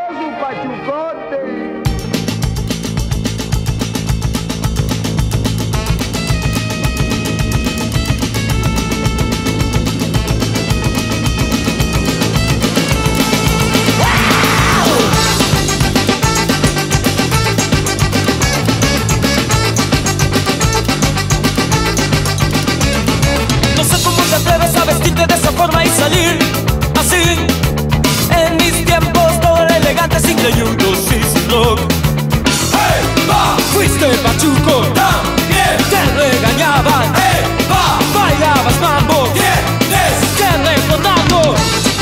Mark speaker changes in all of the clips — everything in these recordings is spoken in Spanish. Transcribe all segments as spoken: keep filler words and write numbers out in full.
Speaker 1: su pachucote.
Speaker 2: No sé cómo te atreves a vestirte de esa forma y salir así. En mis tiempos todo era elegante, sin creyudos y sin rock.
Speaker 3: ¡Hey, va!
Speaker 2: Fuiste pachuco,
Speaker 3: ¡También!
Speaker 2: te regañaban.
Speaker 3: ¡Hey, va!
Speaker 2: Bailabas mambo,
Speaker 3: ¡Tienes!
Speaker 2: que recordarlo.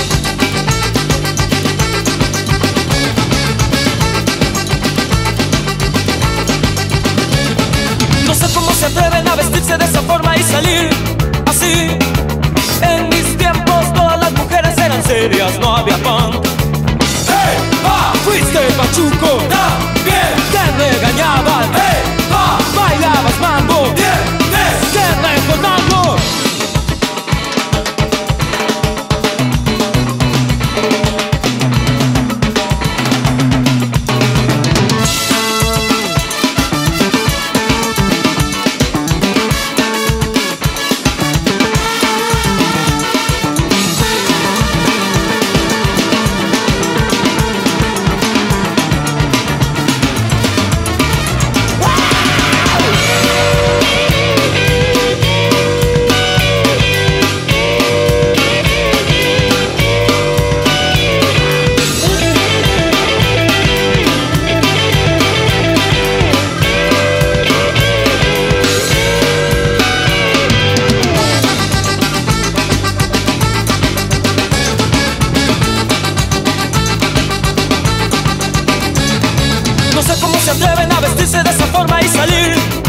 Speaker 2: No sé cómo se atreven a vestirse de esa forma y salir así. En mis tiempos todas las mujeres eran serias, no había punk.
Speaker 3: ¡Hey, va!
Speaker 2: Fuiste pachuco,
Speaker 3: ¡También!
Speaker 2: te regañaban.
Speaker 3: ¡Hey, va!
Speaker 2: Bailabas mambo,
Speaker 3: ¡Tienes!
Speaker 2: que recordarlo. No sé cómo se atreven a vestirse de esa forma y salir